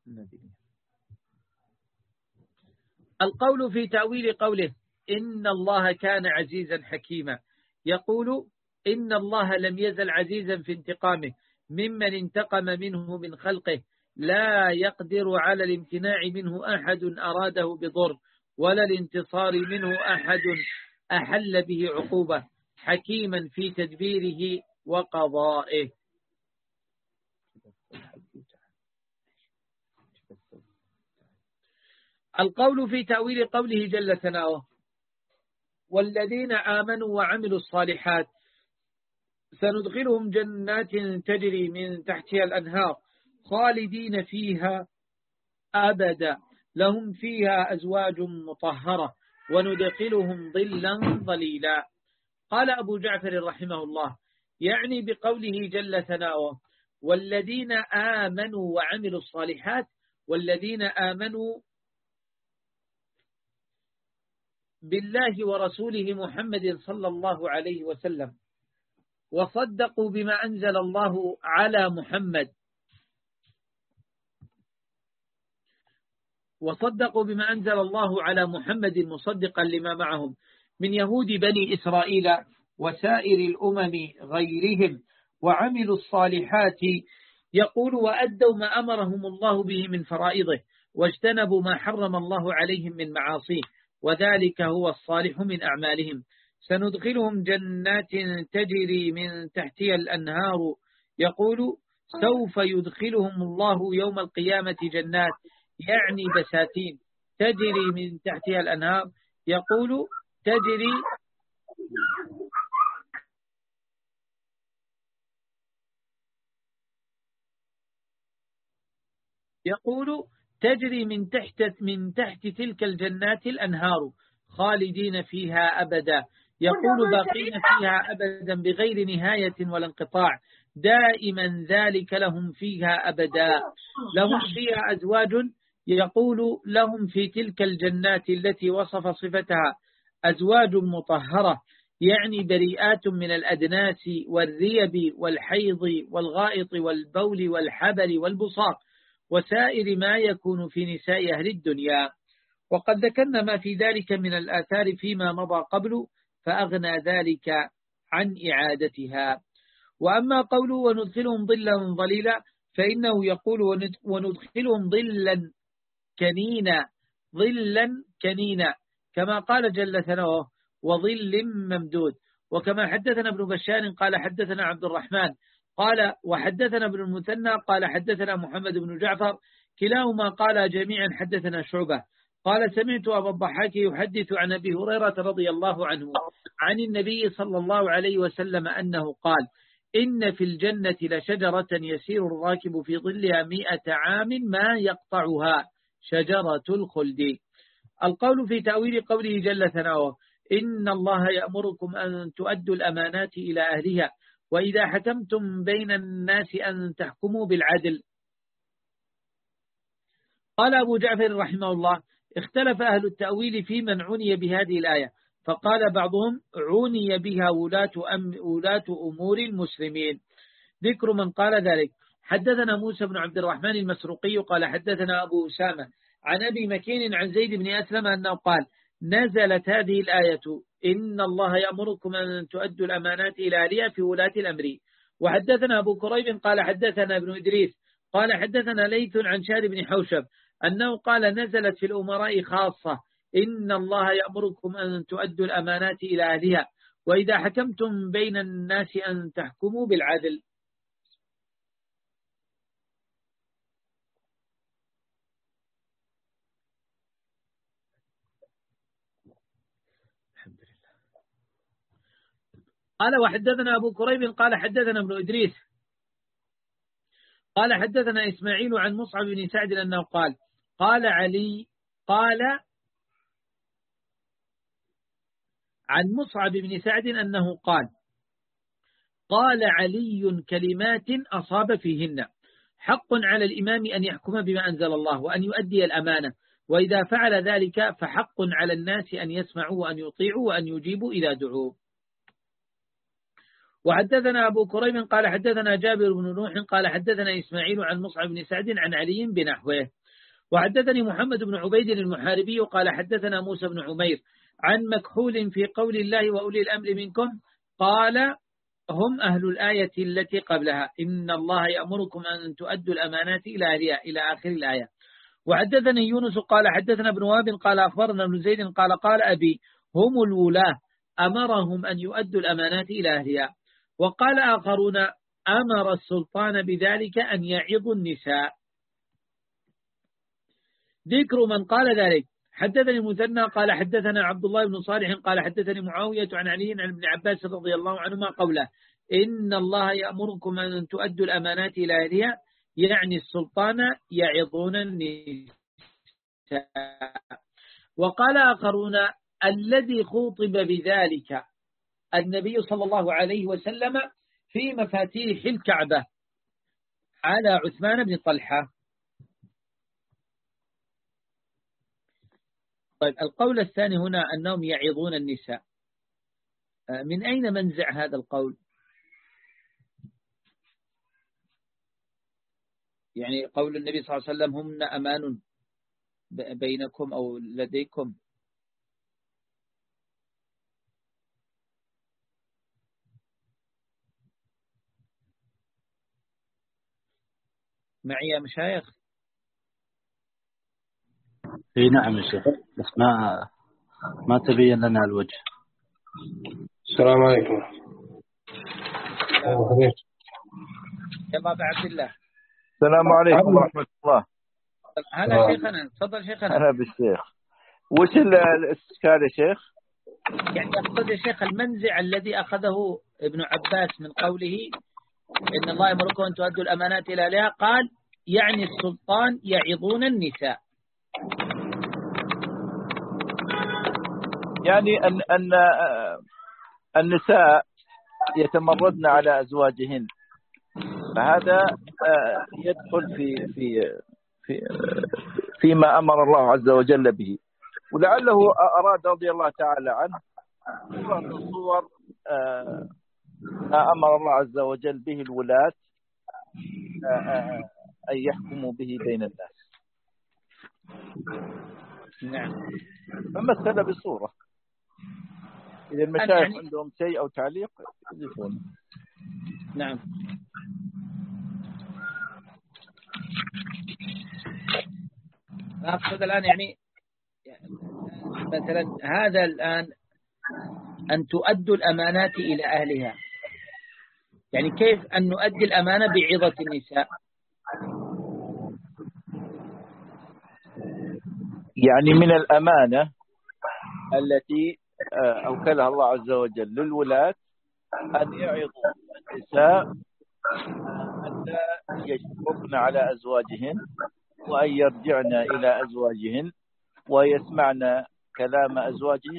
Speaker 1: القول في تأويل قوله إن الله كان عزيزا حكيما، يقول إن الله لم يزل عزيزا في انتقامه ممن انتقم منه من خلقه، لا يقدر على الامتناع منه أحد أراده بضر، ولا الانتصار منه أحد أحل به عقوبة، حكيما في تدبيره وقضائه. القول في تأويل قوله جل ثناؤه والذين آمنوا وعملوا الصالحات سندخلهم جنات تجري من تحتها الأنهار خالدين فيها أبدا لهم فيها أزواج مطهرة وندخلهم ظلا ظليلا. قال أبو جعفر رحمه الله يعني بقوله جل ثناؤه والذين آمنوا وعملوا الصالحات، والذين آمنوا بالله ورسوله محمد صلى الله عليه وسلم وصدقوا بما أنزل الله على محمد وصدقوا بما أنزل الله على محمد مصدقا لما معهم من يهود بني إسرائيل وسائر الأمم غيرهم وعملوا الصالحات، يقول وأدوا ما أمرهم الله به من فرائضه واجتنبوا ما حرم الله عليهم من معاصيه، وذلك هو الصالح من أعمالهم. سندخلهم جنات تجري من تحتها الأنهار، يقول سوف يدخلهم الله يوم القيامة جنات يعني بساتين تجري من تحتها الأنهار، يقول تجري يقول تجري من تحت من تحت تلك الجنات الأنهار خالدين فيها أبدا، يقول باقين فيها أبدا بغير نهاية ولا انقطاع، دائما ذلك لهم فيها أبدا، لهم فيها أزواج، يقول لهم في تلك الجنات التي وصف صفتها أزواج مطهرة يعني بريئات من الأدناس والريب والحيض والغائط والبول والحبل والبصاق وسائر ما يكون في نساء أهل الدنيا. وقد ذكرنا ما في ذلك من الآثار فيما مضى قبل فأغنى ذلك عن إعادتها. وأما قوله وندخلهم ظلا ظليلا فإنه يقول وندخلهم ظلا كنينا ظلا كنينا كما قال جل ثناؤه وظل ممدود. وكما حدثنا ابن بشار قال حدثنا عبد الرحمن قال وحدثنا ابن المثنى قال حدثنا محمد بن جعفر كلاهما قال جميعا حدثنا شعبة قال سمعت أبا الضحاك يحدث عن أبي هريرة رضي الله عنه عن النبي صلى الله عليه وسلم أنه قال إن في الجنة لشجرة يسير الراكب في ظلها مئة عام ما يقطعها شجرة الخلد. القول في تأويل قوله جل ثناؤه إن الله يأمركم أن تؤدوا الأمانات إلى أهلها وإذا حكمتم بين الناس أن تحكموا بالعدل. قال أبو جعفر رحمه الله اختلف أهل التأويل في من عني بهذه الآية، فقال بعضهم عني بها ولاة, أم ولاة أمور المسلمين. ذكر من قال ذلك حدثنا موسى بن عبد الرحمن المسروقي قال حدثنا أبو أسامة عن أبي مكين عن زيد بن أسلم أنه قال نزلت هذه الآية إن الله يأمركم أن تؤدوا الأمانات إلى أهلها في ولاة الأمر. وحدثنا أبو كريب قال حدثنا ابن إدريس قال حدثنا ليث عن شاد بن حوشب أنه قال نزلت في الأمراء خاصة إن الله يأمركم أن تؤدوا الأمانات إلى أهلها وإذا حكمتم بين الناس أن تحكموا بالعدل. قال وحدثنا أبو كريب قال حدثنا ابن إدريس قال حدثنا إسماعيل عن مصعب بن سعد أنه قال قال علي قال عن مصعب بن سعد أنه قال قال علي كلمات أصاب فيهن حق على الإمام أن يحكم بما أنزل الله وأن يؤدي الأمانة وإذا فعل ذلك فحق على الناس أن يسمعوا وأن يطيعوا وأن يجيبوا إذا دعوا. وحدثنا أبو كريم قال حدثنا جابر بن نوح قال حدثنا إسماعيل عن مصعب بن سعد عن علي بنحوه. وحدثني محمد بن عبيد المحاربي قال حدثنا موسى بن عمير عن مكحول في قول الله وأولي الأمر منكم قال هم أهل الآية التي قبلها إن الله يأمركم أن تؤدوا الأمانات إلى أهلها إلى آخر الآية. وحدثني يونس قال حدثنا ابن وهب قال أخبرنا ابن زيد قال قال أبي هم الولاة أمرهم أن يؤدوا الأمانات إلى أهلها. وقال آخرون أمر السلطان بذلك أن يعظوا النساء. ذكر من قال ذلك. حدثني مثنى قال حدثنا عبد الله بن صالح قال حدثني معاوية عن علي عن ابن عباس رضي الله عنهما قوله إن الله يأمركم أن تؤدوا الأمانات إلى أهلها يعني السلطان يعظون النساء. وقال آخرون الذي خوطب بذلك النبي صلى الله عليه وسلم في مفاتيح الكعبة على عثمان بن طلحة. طيب القول الثاني هنا أنهم يعظون النساء، من أين منزع هذا القول؟ يعني قول النبي صلى الله عليه وسلم هن أمان بينكم أو لديكم. معي يا مشايخ؟
Speaker 3: اي نعم يا شيخ، بس ما ما تبين لنا الوجه.
Speaker 4: السلام عليكم.
Speaker 1: يا أبا عبد الله.
Speaker 5: السلام عليكم ورحمة الله.
Speaker 1: هلا شيخنا، تفضل شيخنا.
Speaker 5: هلا بالشيخ. وش الاستشكال يا شيخ؟
Speaker 1: يعني أقصد يا شيخ المنزع الذي أخذه ابن عباس من قوله إن الله يأمركم أن تؤدوا الأمانات إلى أهلها، قال يعني السلطان يعظون النساء.
Speaker 5: يعني أن أن النساء يتمردن على أزواجهن، فهذا يدخل في في في فيما أمر الله عز وجل به. ولعله أراد رضي الله تعالى عنه صورة من صور ما أمر الله عز وجل به الولاة أن يحكموا به بين الناس.
Speaker 1: نعم.
Speaker 5: فمثل بصورة. إذا المشايخ يعني عندهم شيء أو تعليق يضيفون.
Speaker 1: نعم. أقصد الآن يعني مثلا هذا الآن أن تؤدوا الأمانات إلى أهلها، يعني كيف أن نؤدي الأمانة بعظة النساء؟
Speaker 5: يعني من الأمانة التي أوكلها الله عز وجل للولاة أن يعظوا النساء أن لا يشفقن على أزواجهن وأن يرجعن إلى أزواجهن ويسمعن كلام أزواجهن.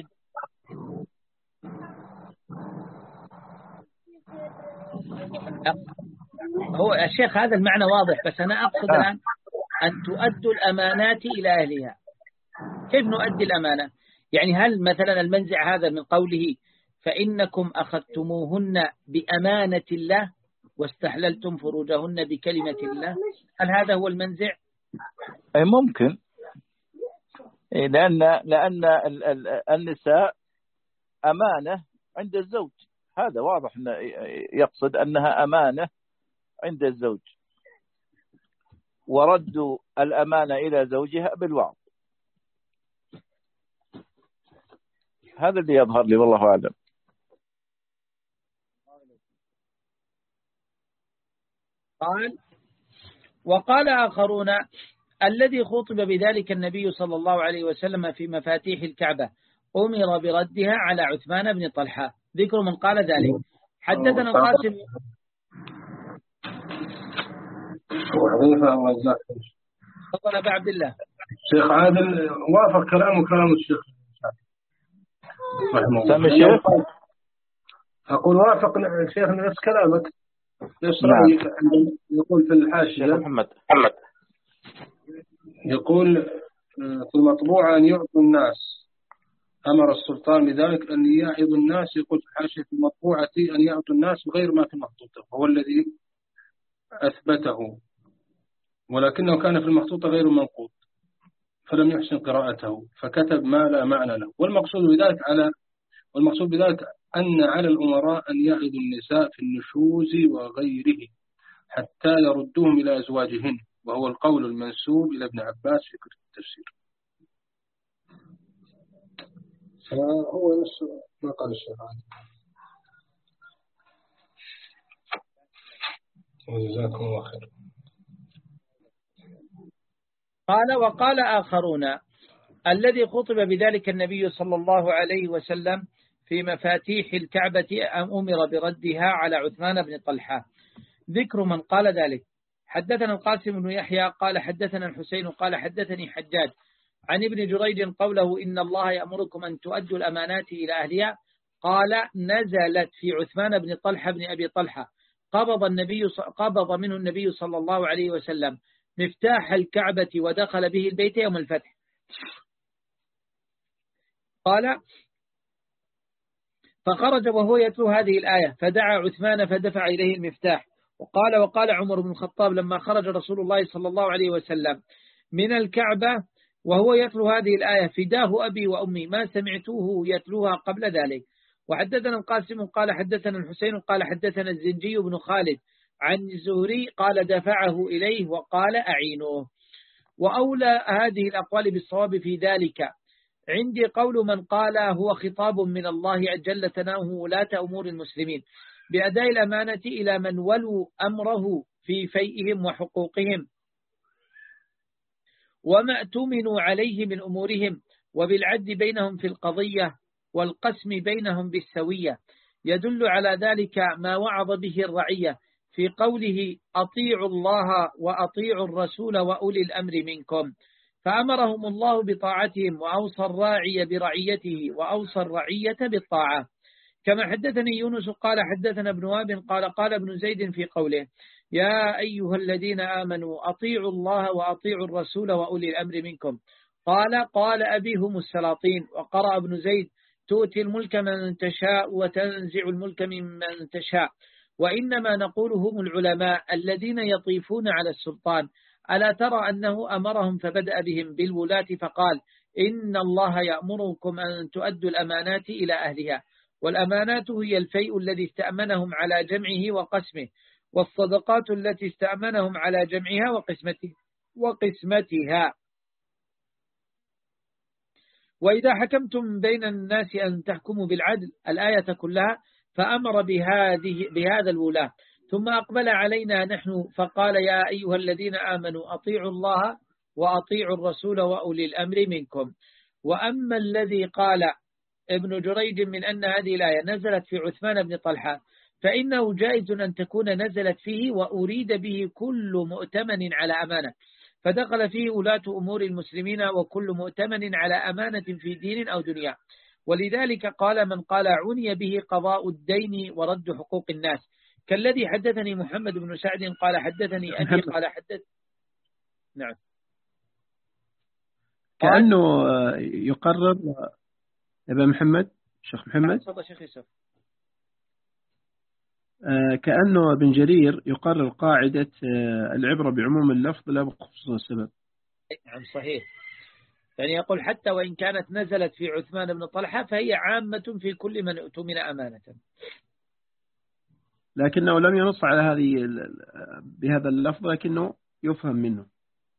Speaker 1: هو الشيخ هذا المعنى واضح، بس أنا أقصد الآن أن تؤدوا الأمانات إلى أهلها. كيف نؤدي الأمانة؟ يعني هل مثلا المنزع هذا من قوله فإنكم أخذتموهن بأمانة الله واستحللتم فروجهن بكلمة الله، هل هذا هو المنزع؟
Speaker 5: أي ممكن، لأن لأن النساء أمانة عند الزوج، هذا واضح، يقصد أنها أمانة عند الزوج، وردوا الأمانة إلى زوجها بالوعظ. هذا اللي يظهر لي والله أعلم.
Speaker 1: قال وقال آخرون الذي خطب بذلك النبي صلى الله عليه وسلم في مفاتيح الكعبة أمر بردها على عثمان بن طلحة. ذكر من قال ذلك. حدثنا قاسم
Speaker 4: وحذيفة الله يجزاك
Speaker 1: تفضل أبا عبد الله.
Speaker 4: شيخ عادل وافق كلامه كلام الشيخ رحمه
Speaker 5: الله. الشيخ
Speaker 4: أقول وافق الشيخ نفس كلامك. ايش رأيك؟ يقول في الحاشية
Speaker 5: محمد محمد
Speaker 4: يقول في المطبوعة أن يعطوا الناس أمر السلطان بذلك أن يعظ الناس، يقول في الحاشية في المطبوعة أن يعطوا الناس غير ما في المخطوطة، هو الذي أثبته، ولكنه كان في المخطوطة غير منقوط فلم يحسن قراءته فكتب ما لا معنى له. والمقصود بذلك على والمقصود بذلك أن على الأمراء أن يعظوا النساء في النشوز وغيره حتى يردوهم إلى أزواجهن، وهو القول المنسوب إلى ابن عباس في كتب التفسير. هو نفس ما قال الشيخ علي. وجزاكم الله خير.
Speaker 1: قال وقال آخرون الذي خطب بذلك النبي صلى الله عليه وسلم في مفاتيح الكعبة أمر بردها على عثمان بن طلحة. ذكر من قال ذلك: حدثنا القاسم بن يحيى قال حدثنا الحسين قال حدثني حجاج عن ابن جريج قوله إن الله يأمركم أن تؤدوا الأمانات إلى أهلها، قال نزلت في عثمان بن طلحة بن أبي طلحة قبض النبي قبض منه النبي صلى الله عليه وسلم مفتاح الكعبة ودخل به البيت يوم الفتح. قال فخرج وهو يتلو هذه الآية فدعا عثمان فدفع إليه المفتاح. وقال وقال عمر بن الخطاب لما خرج رسول الله صلى الله عليه وسلم من الكعبة وهو يتلو هذه الآية فداه أبي وأمي ما سمعتوه يتلوها قبل ذلك. وحدثنا القاسم قال حدثنا الحسين قال حدثنا الزنجي بن خالد عن الزهري قال دفعه إليه وقال أعينوه. وأولى هذه الأقوال بالصواب في ذلك عندي قول من قال هو خطاب من الله جل ثناؤه ولاة أمور المسلمين بأداء الأمانة إلى من ولوا أمره في فيئهم وحقوقهم وما اؤتمنوا عليه من أمورهم وبالعدل بينهم في القضية والقسم بينهم بالسوية. يدل على ذلك ما وعظ به الرعية في قوله أطيعوا الله وأطيعوا الرسول وأولي الأمر منكم، فأمرهم الله بطاعتهم وأوصى الراعي برعيته وأوصى الرعية بالطاعة. كما حدثني يونس قال حدثنا ابن وهب قال قال ابن زيد في قوله يا أيها الذين آمنوا أطيعوا الله وأطيعوا الرسول وأولي الأمر منكم، قال قال أبيهم السلاطين. وقرأ ابن زيد تؤتي الملك من تشاء وتنزع الملك ممن تشاء، وإنما نقول هم العلماء الذين يطيفون على السلطان. ألا ترى أنه أمرهم فبدأ بهم بالولاة فقال إن الله يأمركم أن تؤدوا الأمانات إلى أهلها، والأمانات هي الفيء الذي استأمنهم على جمعه وقسمه، والصدقات التي استأمنهم على جمعها وقسمته وقسمتها. وإذا حكمتم بين الناس أن تحكموا بالعدل الآية كلها، فأمر بهذه بهذا الولاة، ثم أقبل علينا نحن فقال يا أيها الذين آمنوا أطيعوا الله وأطيعوا الرسول وأولي الأمر منكم. وأما الذي قال ابن جريج من أن هذه الآية نزلت في عثمان بن طلحة فإنه جائز أن تكون نزلت فيه وأريد به كل مؤتمن على أمانة، فدخل فيه ولاة أمور المسلمين وكل مؤتمن على أمانة في دين أو دنيا. ولذلك قال من قال عني به قضاء الدين ورد حقوق الناس، كالذي حدثني محمد بن سعد قال حدثني أبي قال حدث نعم
Speaker 6: كأنه يقرر أبا محمد شيخ محمد
Speaker 1: تفضل شيخ يوسف.
Speaker 6: كأنه ابن جرير يقرر قاعدة العبرة بعموم اللفظ لا بخصوص السبب.
Speaker 1: نعم صحيح، يعني يقول حتى وإن كانت نزلت في عثمان بن طلحة فهي عامة في كل من اؤتمن أمانة،
Speaker 6: لكنه لم ينص على هذه بهذا اللفظ لكنه يفهم منه.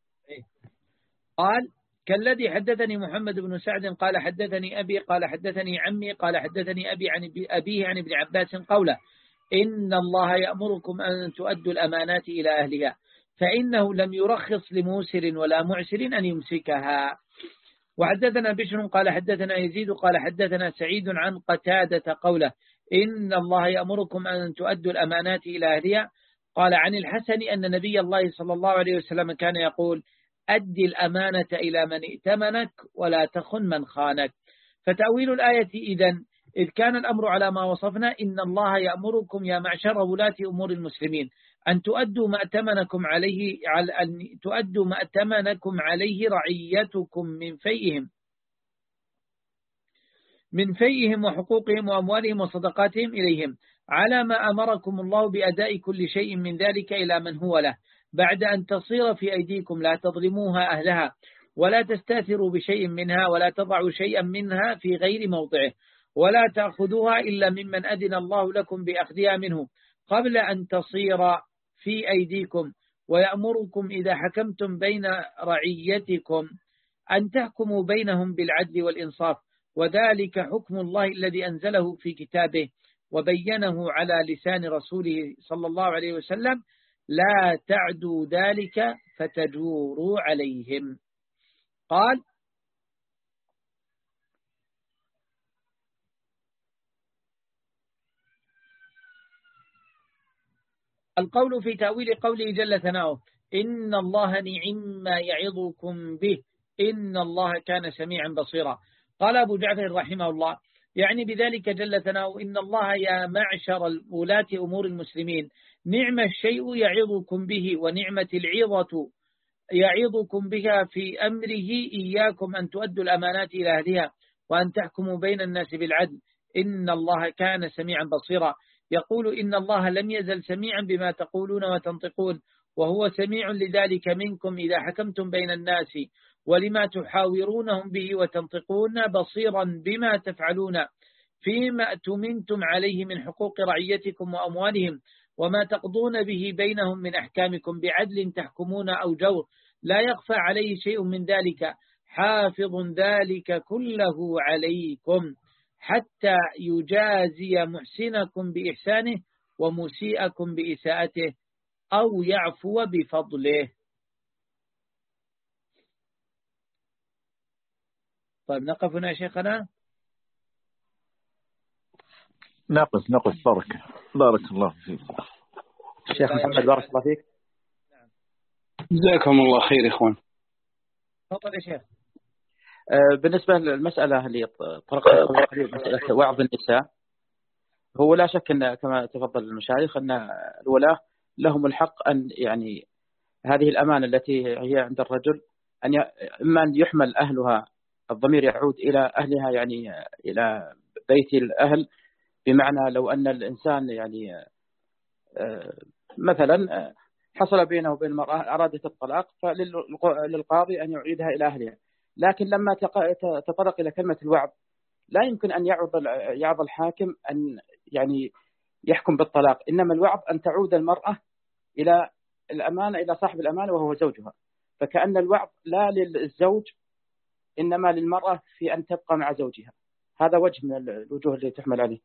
Speaker 1: قال كالذي حدثني محمد بن سعد قال حدثني أبي قال حدثني عمي قال حدثني أبي عن أبيه عن ابن عباس قوله إن الله يأمركم أن تؤدوا الأمانات إلى أهلها، فإنه لم يرخص لموسر ولا معسر أن يمسكها. وحدثنا بشر قال حدثنا يزيد قال حدثنا سعيد عن قتادة قوله إن الله يأمركم أن تؤدوا الأمانات إلى أهلها. قال عن الحسن أن نبي الله صلى الله عليه وسلم كان يقول أدي الأمانة إلى من ائتمنك ولا تخن من خانك. فتأويل الآية إذن إذ كان الأمر على ما وصفنا إن الله يأمركم يا معشر ولاة أمور المسلمين أن تؤدوا ما أتمنكم عليه أن تؤدوا ما أتمنكم عليه رعيتكم من فيهم من فيهم وحقوقهم وأموالهم وصدقاتهم إليهم على ما أمركم الله بأداء كل شيء من ذلك إلى من هو له بعد أن تصير في أيديكم لا تظلموها أهلها ولا تستاثروا بشيء منها ولا تضعوا شيئا منها في غير موضعه ولا تأخذوها إلا ممن أذن الله لكم بأخذها منه قبل أن تصير في أيديكم ويأمركم إذا حكمتم بين رعيتكم أن تحكموا بينهم بالعدل والإنصاف وذلك حكم الله الذي أنزله في كتابه وبينه على لسان رسوله صلى الله عليه وسلم لا تعدوا ذلك فتجوروا عليهم. قال القول في تأويل قوله جل ثناؤه إن الله نعم ما يعظكم به إن الله كان سميعا بصيرا. قال أبو جعفر رحمه الله يعني بذلك جل ثناؤه إن الله يا معشر ولاة أمور المسلمين نعم الشيء يعظكم به ونعمة العظة يعظكم بها في أمره إياكم أن تؤدوا الأمانات إلى أهلها وأن تحكموا بين الناس بالعدل إن الله كان سميعا بصيرا. يقول إن الله لم يزل سميعا بما تقولون وتنطقون وهو سميع لذلك منكم إذا حكمتم بين الناس ولما تحاورونهم به وتنطقون بصيرا بما تفعلون فيما أتمنتم عليه من حقوق رعيتكم وأموالهم وما تقضون به بينهم من أحكامكم بعدل تحكمون أو جور لا يخفى عليه شيء من ذلك حافظ ذلك كله عليكم حتى يجازي محسنكم بإحسانه ومسيئكم بإساءته أو يعفو بفضله. طيب نقف هنا شيخنا.
Speaker 5: نقف نقف بارك بارك الله فيك
Speaker 3: الشيخ محمد بارك الله فيك.
Speaker 2: جزاكم الله خير يا إخوان.
Speaker 1: تفضل يا شيخ.
Speaker 3: بالنسبة للمسألة اللي طرقت مسألة وعظ النساء هو لا شك أن كما تفضل المشايخ أن الولاة لهم الحق أن يعني هذه الأمانة التي هي عند الرجل أن إما أن يحمل أهلها الضمير يعود إلى أهلها يعني إلى بيت الأهل بمعنى لو أن الإنسان يعني مثلا حصل بينه وبين المرأة أرادت الطلاق فللقاضي أن يعيدها إلى أهلها لكن لما تطرق إلى كلمة الوعظ لا يمكن أن يعظ يعظ الحاكم أن يعني يحكم بالطلاق إنما الوعظ أن تعود المرأة إلى الأمانة إلى صاحب الأمانة وهو زوجها فكأن الوعظ لا للزوج إنما للمرأة في أن تبقى مع زوجها. هذا وجه من الوجوه اللي تحمل عليه.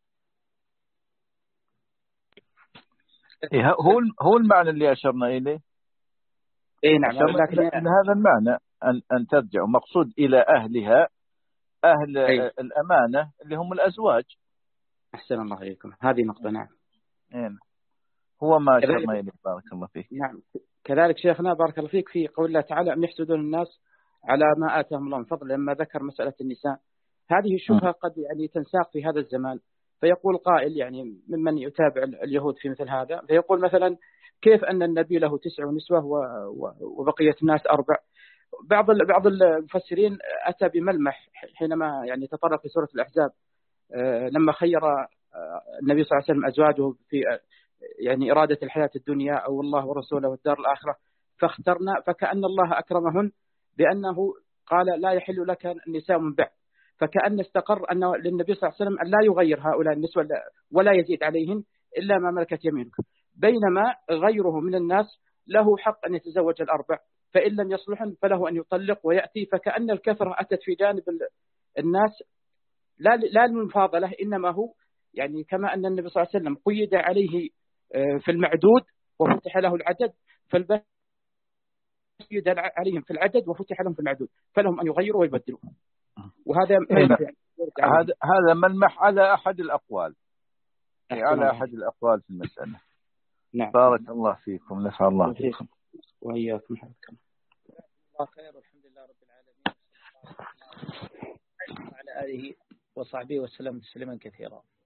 Speaker 5: إيه هو هو المعنى اللي أشرنا إليه.
Speaker 3: إيه نعم.
Speaker 5: لكن هذا المعنى أن أن ترجع مقصود إلى أهلها أهل أيه. الأمانة اللي هم الأزواج.
Speaker 3: أحسن الله إليكم. هذه نقطة. نعم.
Speaker 5: إيه. هو ما أشرنا إليه بارك الله فيك.
Speaker 3: نعم. كذلك شيخنا بارك الله فيك في قول الله تعالى أم يحسدون الناس على ما آتاهم الله من فضل لما ذكر مسألة النساء. هذه الشبهة قد يعني تنساق في هذا الزمان فيقول قائل يعني ممن يتابع اليهود في مثل هذا فيقول مثلا كيف أن النبي له تسع نسوة وبقية الناس أربع. بعض بعض المفسرين أتى بملمح حينما يعني تطرق في سورة الأحزاب لما خير النبي صلى الله عليه وسلم أزواجه في يعني إرادة الحياة الدنيا أو الله ورسوله والدار الآخرة فاخترنا فكأن الله أكرمهن بأنه قال لا يحل لك النساء من بعد فكأن استقر أن للنبي صلى الله عليه وسلم أن لا يغير هؤلاء النسوة ولا يزيد عليهن إلا ما ملكت يمينك بينما غيره من الناس له حق أن يتزوج الأربع فإن لم يصلحن فله أن يطلق ويأتي فكأن الكثرة أتت في جانب الناس لا لا المفاضلة إنما هو يعني كما أن النبي صلى الله عليه وسلم قيد عليه في المعدود وفتح له العدد فالبس قيد عليهم في العدد وفتح لهم في المعدود فلهم أن يغيروا ويبدلوا وهذا
Speaker 5: هذا هذا ملمح على أحد الأقوال على أحد الأقوال في المسألة.
Speaker 3: نعم.
Speaker 5: بارك الله فيكم نفع الله فيكم
Speaker 3: وإياكم.
Speaker 1: الله خير والحمد لله رب العالمين وعلى آله وصحبه وسلم تسليما كثيرا.